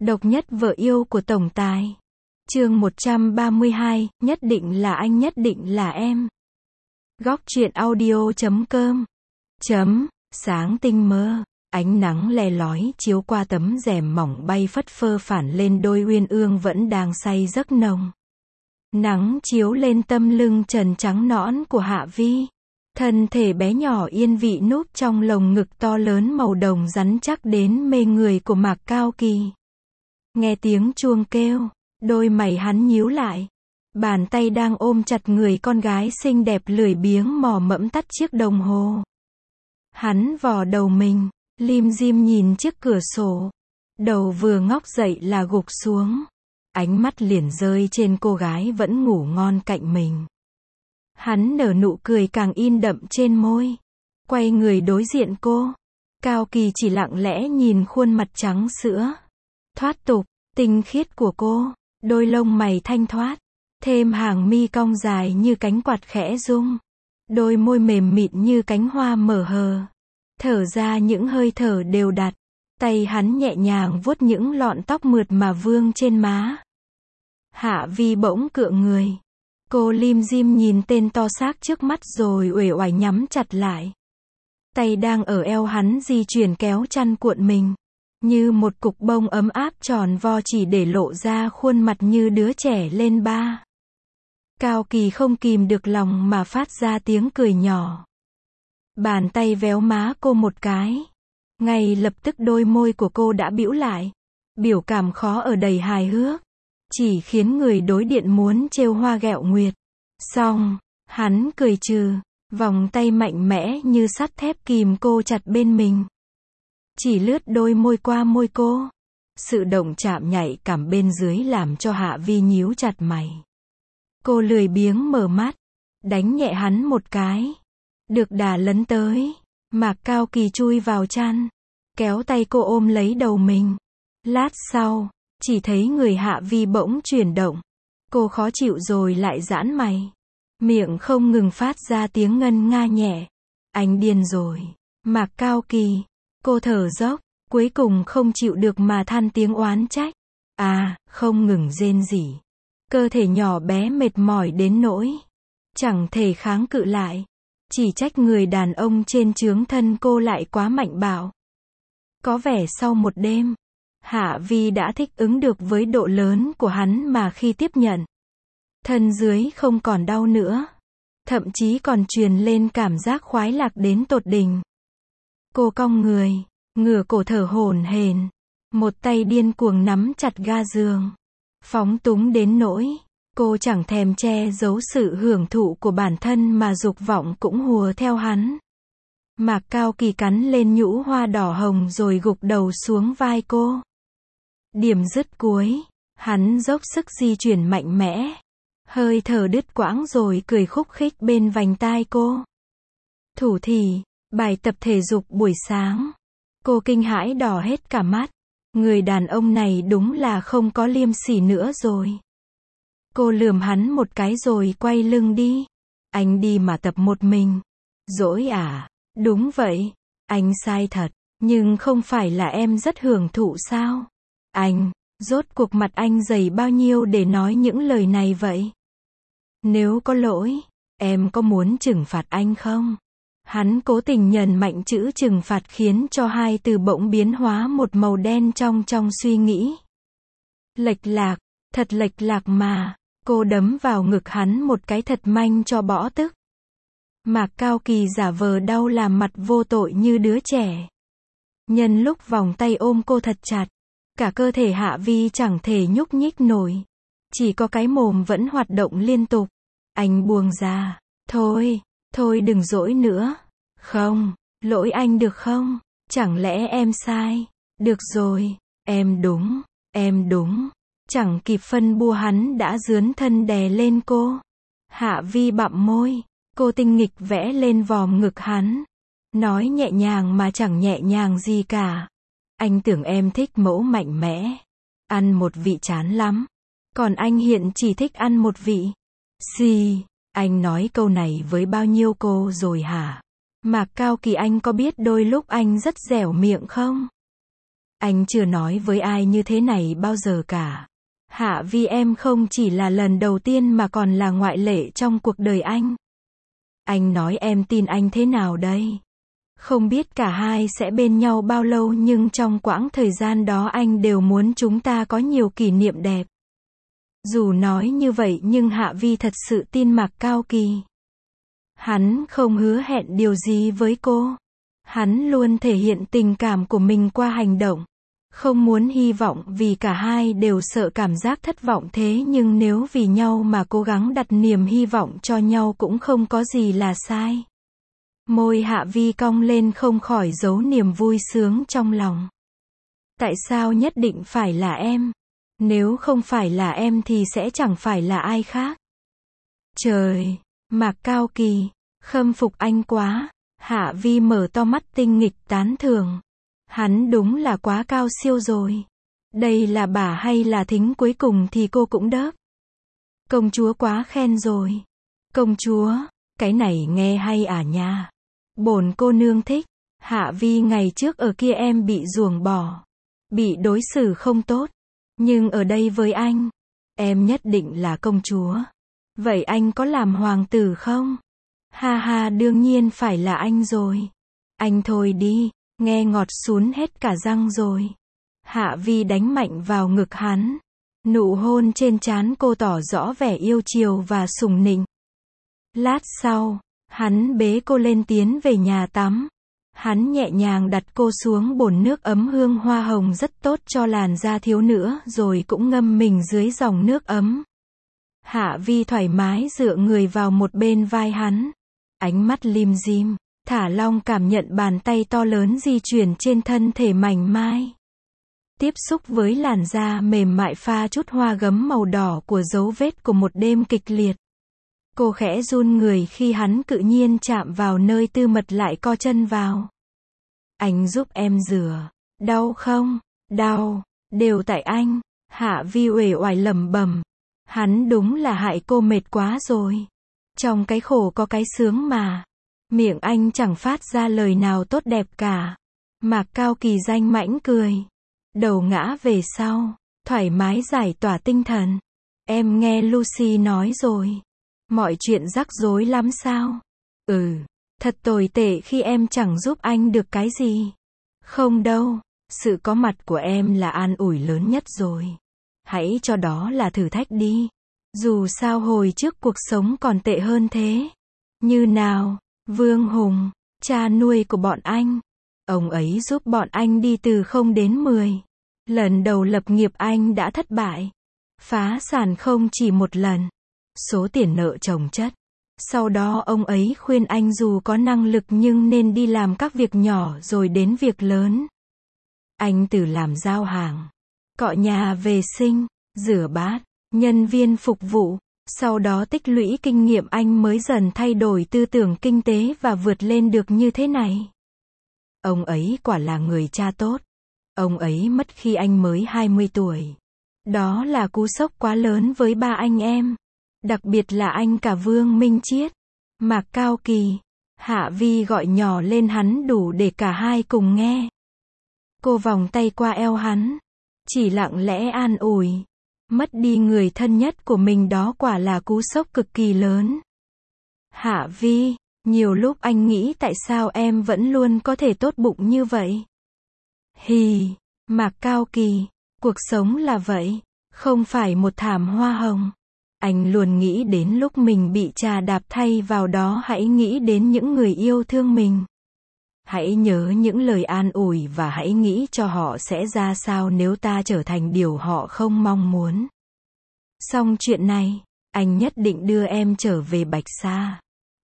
Độc nhất vợ yêu của tổng tài. Chương 132, nhất định là anh, nhất định là em. Góc truyện audio.com. Sáng tinh mơ, ánh nắng le lói chiếu qua tấm rèm mỏng bay phất phơ phản lên đôi uyên ương vẫn đang say giấc nồng. Nắng chiếu lên tâm lưng trần trắng nõn của Hạ Vi. Thân thể bé nhỏ yên vị núp trong lồng ngực to lớn màu đồng rắn chắc đến mê người của Mạc Cao Kỳ. Nghe tiếng chuông kêu, đôi mày hắn nhíu lại. Bàn tay đang ôm chặt người con gái xinh đẹp lười biếng mò mẫm tắt chiếc đồng hồ. Hắn vò đầu mình, lim dim nhìn chiếc cửa sổ. Đầu vừa ngóc dậy là gục xuống. Ánh mắt liền rơi trên cô gái vẫn ngủ ngon cạnh mình. Hắn nở nụ cười càng in đậm trên môi. Quay người đối diện cô. Cao Kỳ chỉ lặng lẽ nhìn khuôn mặt trắng sữa, thoát tục, tinh khiết của cô. Đôi lông mày thanh thoát, thêm hàng mi cong dài như cánh quạt khẽ rung. Đôi môi mềm mịn như cánh hoa mở hờ. Thở ra những hơi thở đều đặn. Tay hắn nhẹ nhàng vuốt những lọn tóc mượt mà vương trên má. Hạ Vi bỗng cựa người. Cô lim dim nhìn tên to xác trước mắt rồi uể oải nhắm chặt lại. Tay đang ở eo hắn di chuyển kéo chăn cuộn mình. Như một cục bông ấm áp tròn vo chỉ để lộ ra khuôn mặt như đứa trẻ lên ba. Cao Kỳ không kìm được lòng mà phát ra tiếng cười nhỏ. Bàn tay véo má cô một cái. Ngay lập tức đôi môi của cô đã bĩu lại. Biểu cảm khó ở đầy hài hước. Chỉ khiến người đối diện muốn trêu hoa ghẹo nguyệt. Xong, hắn cười trừ, vòng tay mạnh mẽ như sắt thép kìm cô chặt bên mình. Chỉ lướt đôi môi qua môi cô. Sự động chạm nhạy cảm bên dưới làm cho Hạ Vi nhíu chặt mày. Cô lười biếng mở mắt, đánh nhẹ hắn một cái. Được đà lấn tới, Mạc Cao Kỳ chui vào chăn, kéo tay cô ôm lấy đầu mình. Lát sau, chỉ thấy người Hạ Vi bỗng chuyển động. Cô khó chịu rồi lại giãn mày. Miệng không ngừng phát ra tiếng ngân nga nhẹ. Anh điên rồi. Mạc Cao Kỳ. Cô thở dốc, cuối cùng không chịu được mà than tiếng oán trách. Không ngừng rên rỉ. Cơ thể nhỏ bé mệt mỏi đến nỗi chẳng thể kháng cự lại. Chỉ trách người đàn ông trên chướng thân cô lại quá mạnh bạo. Có vẻ sau một đêm, Hạ Vi đã thích ứng được với độ lớn của hắn mà khi tiếp nhận. Thân dưới không còn đau nữa. Thậm chí còn truyền lên cảm giác khoái lạc đến tột đỉnh. Cô cong người, ngửa cổ thở hổn hển. Một tay điên cuồng nắm chặt ga giường. Phóng túng đến nỗi, cô chẳng thèm che giấu sự hưởng thụ của bản thân mà dục vọng cũng hùa theo hắn. Mạc Cao Kỳ cắn lên nhũ hoa đỏ hồng rồi gục đầu xuống vai cô. Điểm dứt cuối, hắn dốc sức di chuyển mạnh mẽ. Hơi thở đứt quãng rồi cười khúc khích bên vành tai cô. Thủ thỉ, bài tập thể dục buổi sáng. Cô kinh hãi đỏ hết cả mắt. Người đàn ông này đúng là không có liêm sỉ nữa rồi. Cô lườm hắn một cái rồi quay lưng đi. Anh đi mà tập một mình. Dỗi à? Đúng vậy. Anh sai thật. Nhưng không phải là em rất hưởng thụ sao? Anh, rốt cuộc mặt anh dày bao nhiêu để nói những lời này vậy? Nếu có lỗi, em có muốn trừng phạt anh không? Hắn cố tình nhấn mạnh chữ trừng phạt khiến cho hai từ bỗng biến hóa một màu đen trong suy nghĩ. Lệch lạc, thật lệch lạc mà. Cô đấm vào ngực hắn một cái thật manh cho bỏ tức. Mạc Cao Kỳ giả vờ đau làm mặt vô tội như đứa trẻ. Nhân lúc vòng tay ôm cô thật chặt, cả cơ thể Hạ Vi chẳng thể nhúc nhích nổi. Chỉ có cái mồm vẫn hoạt động liên tục. Anh buông ra. Thôi đừng dỗi nữa. Không, lỗi anh được không? Chẳng lẽ em sai? Được rồi, em đúng. Chẳng kịp phân bua hắn đã dướn thân đè lên cô. Hạ Vi bặm môi. Cô tinh nghịch vẽ lên vòm ngực hắn. Nói nhẹ nhàng mà chẳng nhẹ nhàng gì cả. Anh tưởng em thích mẫu mạnh mẽ. Ăn một vị chán lắm. Còn anh hiện chỉ thích ăn một vị. Anh nói câu này với bao nhiêu cô rồi hả? Mạc Cao Kỳ, anh có biết đôi lúc anh rất dẻo miệng không? Anh chưa nói với ai như thế này bao giờ cả. Hạ Vi, em không chỉ là lần đầu tiên mà còn là ngoại lệ trong cuộc đời anh. Anh nói em tin anh thế nào đây? Không biết cả hai sẽ bên nhau bao lâu, nhưng trong quãng thời gian đó anh đều muốn chúng ta có nhiều kỷ niệm đẹp. Dù nói như vậy nhưng Hạ Vi thật sự tin Mạc Cao Kỳ. Hắn không hứa hẹn điều gì với cô. Hắn luôn thể hiện tình cảm của mình qua hành động. Không muốn hy vọng vì cả hai đều sợ cảm giác thất vọng, thế nhưng nếu vì nhau mà cố gắng đặt niềm hy vọng cho nhau cũng không có gì là sai. Môi Hạ Vi cong lên không khỏi giấu niềm vui sướng trong lòng. Tại sao nhất định phải là em? Nếu không phải là em thì sẽ chẳng phải là ai khác. Trời, Mạc Cao Kỳ, khâm phục anh quá. Hạ Vi mở to mắt tinh nghịch tán thưởng. Hắn đúng là quá cao siêu rồi. Đây là bả hay là thính, cuối cùng thì cô cũng đớp. Công chúa quá khen rồi. Công chúa, cái này nghe hay à nha. Bổn cô nương thích. Hạ Vi, ngày trước ở kia em bị ruồng bỏ. Bị đối xử không tốt. Nhưng ở đây với anh, em nhất định là công chúa. Vậy anh có làm hoàng tử không? Ha ha, đương nhiên phải là anh rồi. Anh thôi đi, nghe ngọt sún hết cả răng rồi. Hạ Vi đánh mạnh vào ngực hắn. Nụ hôn trên trán cô tỏ rõ vẻ yêu chiều và sủng nịnh. Lát sau, hắn bế cô lên tiến về nhà tắm. Hắn nhẹ nhàng đặt cô xuống bồn nước ấm, hương hoa hồng rất tốt cho làn da thiếu nữa, rồi cũng ngâm mình dưới dòng nước ấm. Hạ Vi thoải mái dựa người vào một bên vai hắn. Ánh mắt lim dim, thả lỏng cảm nhận bàn tay to lớn di chuyển trên thân thể mảnh mai. Tiếp xúc với làn da mềm mại pha chút hoa gấm màu đỏ của dấu vết của một đêm kịch liệt. Cô khẽ run người khi hắn cự nhiên chạm vào nơi tư mật lại co chân vào. Anh giúp em rửa. Đau không? Đau. Đều tại anh. Hạ Vi uể oải lẩm bẩm. Hắn đúng là hại cô mệt quá rồi. Trong cái khổ có cái sướng mà. Miệng anh chẳng phát ra lời nào tốt đẹp cả. Mạc Cao Kỳ danh mãnh cười. Đầu ngã về sau. Thoải mái giải tỏa tinh thần. Em nghe Lucy nói rồi. Mọi chuyện rắc rối lắm sao? Thật tồi tệ khi em chẳng giúp anh được cái gì. Không đâu, sự có mặt của em là an ủi lớn nhất rồi. Hãy cho đó là thử thách đi. Dù sao hồi trước cuộc sống còn tệ hơn thế. Như nào, Vương Hùng, cha nuôi của bọn anh. Ông ấy giúp bọn anh đi từ 0 đến 10. Lần đầu lập nghiệp anh đã thất bại. Phá sản không chỉ một lần. Số tiền nợ chồng chất. Sau đó ông ấy khuyên anh dù có năng lực nhưng nên đi làm các việc nhỏ rồi đến việc lớn. Anh từ làm giao hàng, cọ nhà vệ sinh, rửa bát, nhân viên phục vụ. Sau đó tích lũy kinh nghiệm anh mới dần thay đổi tư tưởng kinh tế và vượt lên được như thế này. Ông ấy quả là người cha tốt. Ông ấy mất khi anh mới 20 tuổi. Đó là cú sốc quá lớn với ba anh em. Đặc biệt là anh cả Vương Minh Chiết. Mạc Cao Kỳ. Hạ Vi gọi nhỏ lên hắn đủ để cả hai cùng nghe. Cô vòng tay qua eo hắn. Chỉ lặng lẽ an ủi. Mất đi người thân nhất của mình đó quả là cú sốc cực kỳ lớn. Hạ Vi, nhiều lúc anh nghĩ tại sao em vẫn luôn có thể tốt bụng như vậy. Hì, Mạc Cao Kỳ, cuộc sống là vậy, không phải một thảm hoa hồng. Anh luôn nghĩ đến lúc mình bị trà đạp, thay vào đó hãy nghĩ đến những người yêu thương mình. Hãy nhớ những lời an ủi và hãy nghĩ cho họ sẽ ra sao nếu ta trở thành điều họ không mong muốn. Xong chuyện này, anh nhất định đưa em trở về Bạch Sa.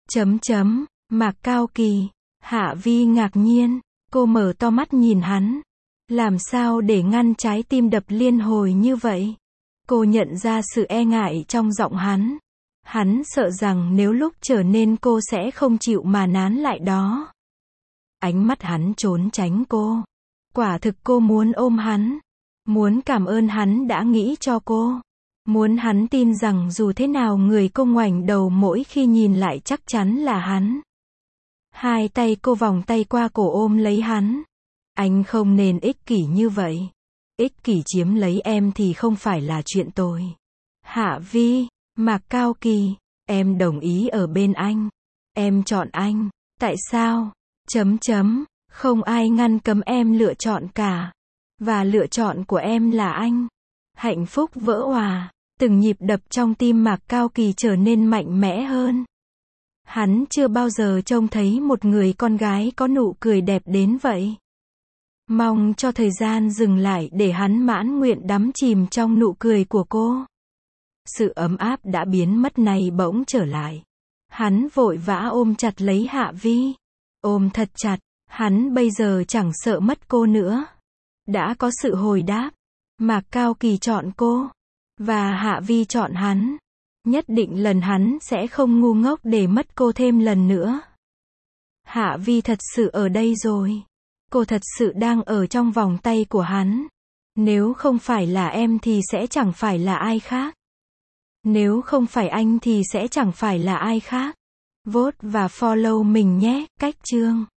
Mạc Cao Kỳ. Hạ Vi ngạc nhiên, cô mở to mắt nhìn hắn. Làm sao để ngăn trái tim đập liên hồi như vậy? Cô nhận ra sự e ngại trong giọng hắn. Hắn sợ rằng nếu lúc trở nên cô sẽ không chịu mà nán lại đó. Ánh mắt hắn trốn tránh cô. Quả thực cô muốn ôm hắn. Muốn cảm ơn hắn đã nghĩ cho cô. Muốn hắn tin rằng dù thế nào người cô ngoảnh đầu mỗi khi nhìn lại chắc chắn là hắn. Hai tay cô vòng tay qua cổ ôm lấy hắn. Anh không nên ích kỷ như vậy. Ích kỷ chiếm lấy em thì không phải là chuyện tồi. Hạ Vi, Mạc Cao Kỳ, em đồng ý ở bên anh. Em chọn anh. Tại sao? Không ai ngăn cấm em lựa chọn cả. Và lựa chọn của em là anh. Hạnh phúc vỡ òa. Từng nhịp đập trong tim Mạc Cao Kỳ trở nên mạnh mẽ hơn. Hắn chưa bao giờ trông thấy một người con gái có nụ cười đẹp đến vậy. Mong cho thời gian dừng lại để hắn mãn nguyện đắm chìm trong nụ cười của cô. Sự ấm áp đã biến mất này bỗng trở lại. Hắn vội vã ôm chặt lấy Hạ Vi. Ôm thật chặt, hắn bây giờ chẳng sợ mất cô nữa. Đã có sự hồi đáp. Mạc Cao Kỳ chọn cô. Và Hạ Vi chọn hắn. Nhất định lần hắn sẽ không ngu ngốc để mất cô thêm lần nữa. Hạ Vi thật sự ở đây rồi. Cô thật sự đang ở trong vòng tay của hắn. Nếu không phải là em thì sẽ chẳng phải là ai khác. Nếu không phải anh thì sẽ chẳng phải là ai khác. Vote và follow mình nhé, Cách Chương.